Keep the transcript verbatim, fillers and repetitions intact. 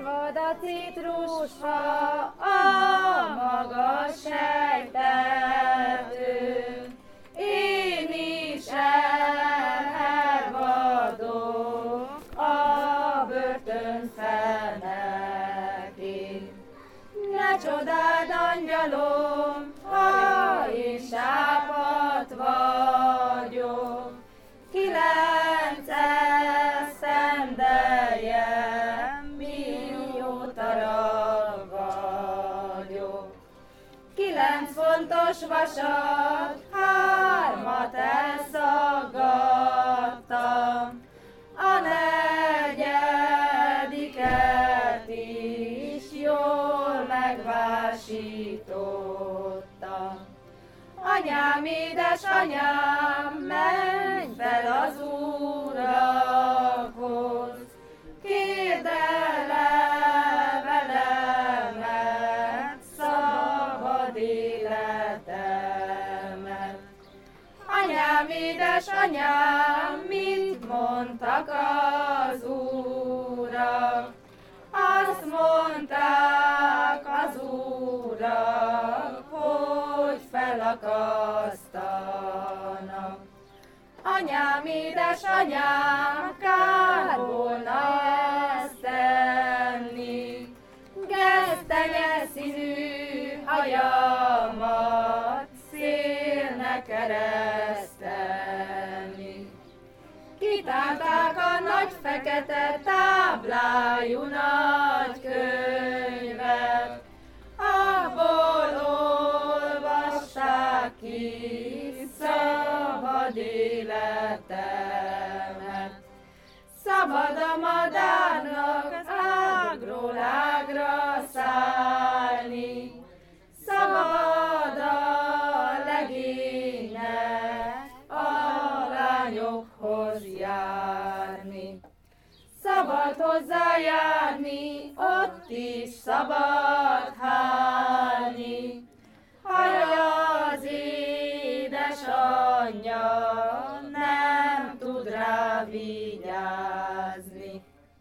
Írvad a citrusfa, a magas sejtető, én is elhervadok a börtön fenekén. Ne csodáld, angyalom, ha én sápadt vagyok, kilenc esztendeje, mióta rab vagyok. Kilenc fontos vasat, hármat elszaggattam, a negyediket is jól megvásítottam. Anyám, édesanyám, menj fel az Urakhoz, kérd el levelemet, szabad életemet. Anyám, édesanyám, mit mondtak az Urak? Azt mondták az Urak, hogy felakasztanak. Anyám, édesanyám, kár volna ezt tenni, gesztenye színű hajamat szélnek keresztelni. Kitárták a nagy fekete táblájú nagy könyvet, abból olvassák ki szabad életemet. Szabad a madárnak ágról ágra szállni, szabad a legénynek a lányokhoz járni. Szabad hozzájárni, ott is szabad hálni, ha az édesanyja nem tud rá vigyázni.